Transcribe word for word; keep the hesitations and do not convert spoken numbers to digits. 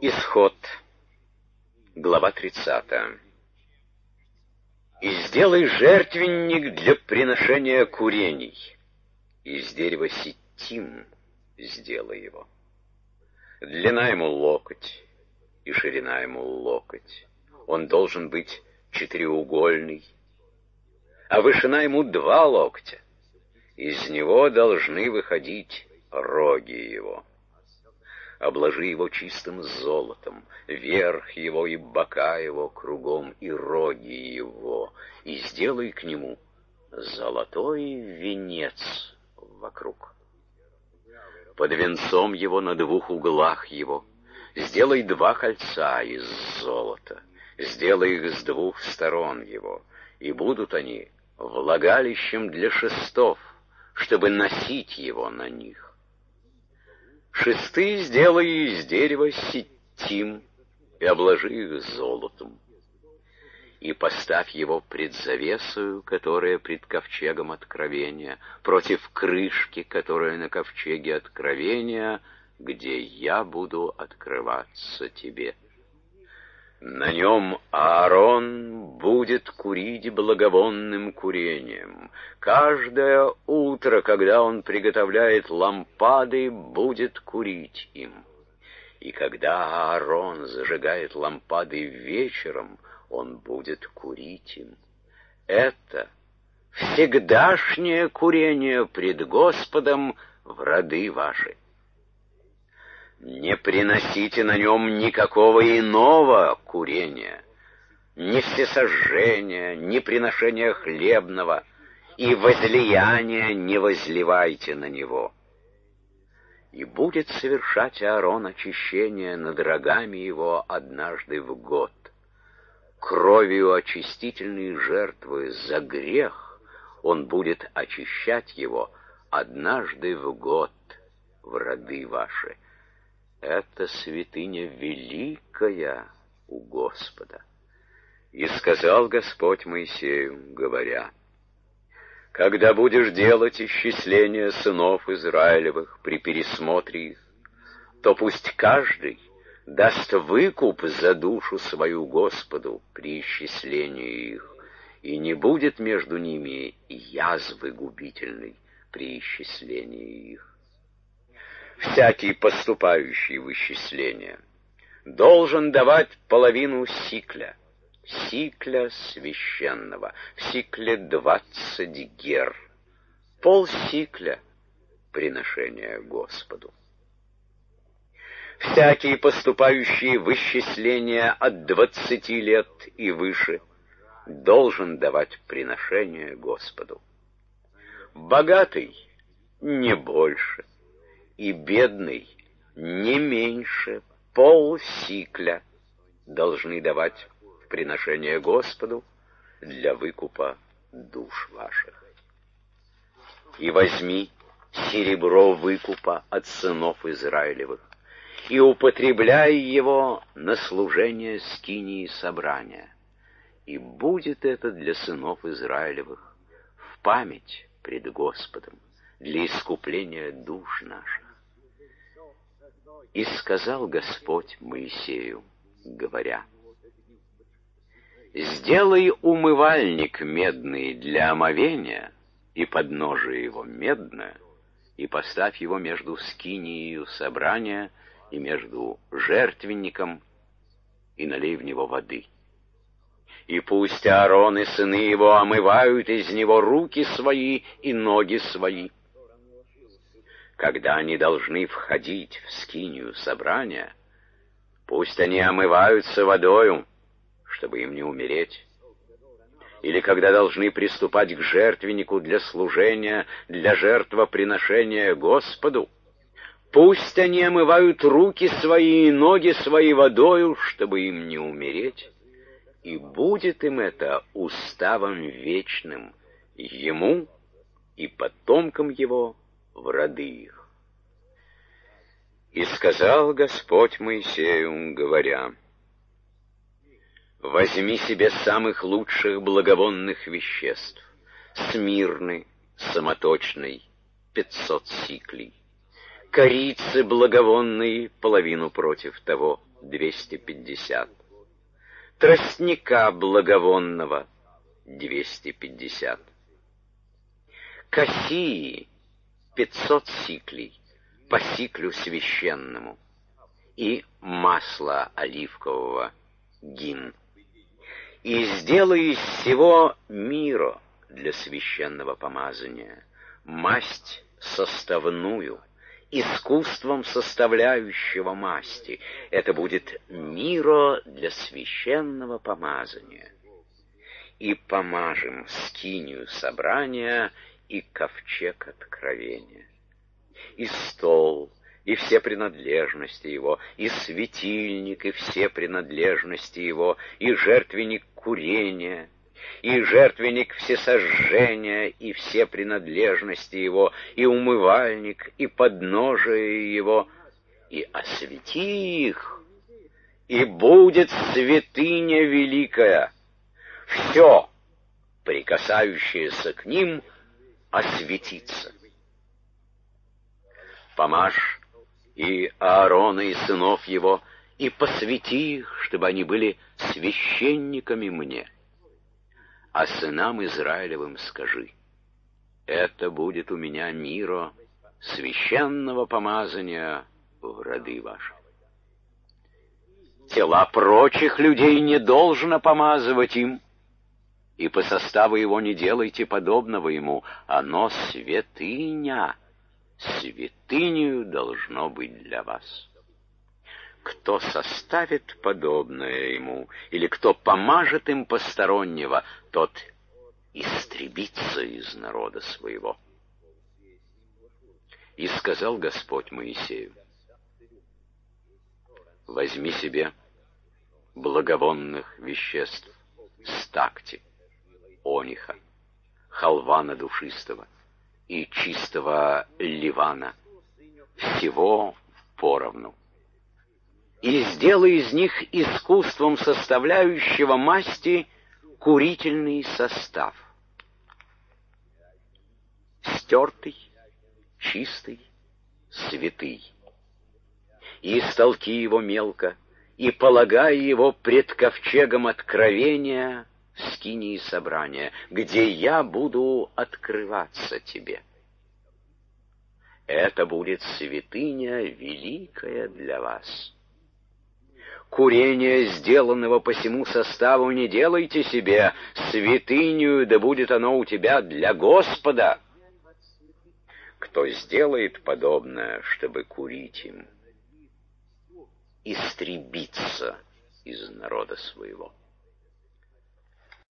Исход, глава тридцатая. «И сделай жертвенник для приношения курений, из дерева ситим сделай его. Длина ему локоть, и ширина ему локоть. Он должен быть четыреугольный, а вышина ему два локтя. Из него должны выходить роги его. Обложи его чистым золотом, верх его и бока его кругом, и роги его, и сделай к нему золотой венец вокруг. Под венцом его на двух углах его сделай два кольца из золота, сделай их с двух сторон его, и будут они влагалищем для шестов, чтобы носить его на них. Шесты сделай из дерева ситим и обложи их золотом. И поставь его пред завесою, которая пред ковчегом откровения, против крышки, которая на ковчеге откровения, где я буду открываться тебе. На нем Аарон будет курить благовонным курением. Каждое утро, когда он приготовляет лампады, будет курить им. И когда Аарон зажигает лампады вечером, он будет курить им. Это всегдашнее курение пред Господом в роды ваши. Не приносите на нем никакого иного курения, ни всесожжения, ни приношения хлебного, и возлияния не возливайте на него. И будет совершать Аарон очищение над рогами его однажды в год. Кровью очистительной жертвы за грех он будет очищать его однажды в год в роды ваши. Это святыня великая у Господа. И сказал Господь Моисею, говоря: когда будешь делать исчисление сынов Израилевых при пересмотре их, то пусть каждый даст выкуп за душу свою Господу при исчислении их, и не будет между ними язвы губительной при исчислении их. Всякий, поступающий в исчисление, должен давать половину сикля, сикля священного, в сикле двадцать гер, пол сикля приношения Господу. Всякий, поступающий в исчисление от двадцати лет и выше, должен давать приношение Господу. Богатый не больше, и бедный не меньше полсикля должны давать в приношение Господу для выкупа душ ваших. И возьми серебро выкупа от сынов Израилевых, и употребляй его на служение скинии собрания, и будет это для сынов Израилевых в память пред Господом, для искупления душ наших. И сказал Господь Моисею, говоря: сделай умывальник медный для омовения, и подножие его медное, и поставь его между скинией собрания и между жертвенником, и налей в него воды. И пусть Аарон и сыны его омывают из него руки свои и ноги свои. Когда они должны входить в скинию собрания, пусть они омываются водою, чтобы им не умереть. Или когда должны приступать к жертвеннику для служения, для жертвоприношения Господу, пусть они омывают руки свои и ноги свои водою, чтобы им не умереть, и будет им это уставом вечным, ему и потомкам его в роды их. И сказал Господь Моисею, говоря: возьми себе самых лучших благовонных веществ, смирны, самоточной, пятьсот сиклей, корицы благовонной половину против того, двести пятьдесят. Тростника благовонного — двести пятьдесят. Кассии — пятьсот сиклей по сиклю священному. И масла оливкового — гин. И сделай из всего миро для священного помазания, масть составную, искусством составляющего масти. Это будет миро для священного помазания. И помажем скинию собрания и ковчег откровения. И стол, и все принадлежности его, и светильник, и все принадлежности его, и жертвенник курения, и жертвенник всесожжения, и все принадлежности его, и умывальник, и подножие его, и освети их, и будет святыня великая. Все, прикасающееся к ним, осветится. Помажь и Аарона, и сынов его, и посвяти их, чтобы они были священниками мне. А сынам Израилевым скажи: это будет у меня миро священного помазания в роды ваши. Тела прочих людей не должно помазывать им, и по составу его не делайте подобного ему, оно святыня, святынею должно быть для вас. Кто составит подобное ему, или кто помажет им постороннего, тот истребится из народа своего. И сказал Господь Моисею: возьми себе благовонных веществ стакти, ониха, халвана душистого и чистого ливана, всего поровну. И сделай из них искусством составляющего масти курительный состав. Стертый, чистый, святый. И истолки его мелко, и полагай его пред ковчегом откровения в скинии собрания, где я буду открываться тебе. Это будет святыня великая для вас. Курение, сделанного по сему составу, не делайте себе святыню, да будет оно у тебя для Господа. Кто сделает подобное, чтобы курить им, истребится из народа своего.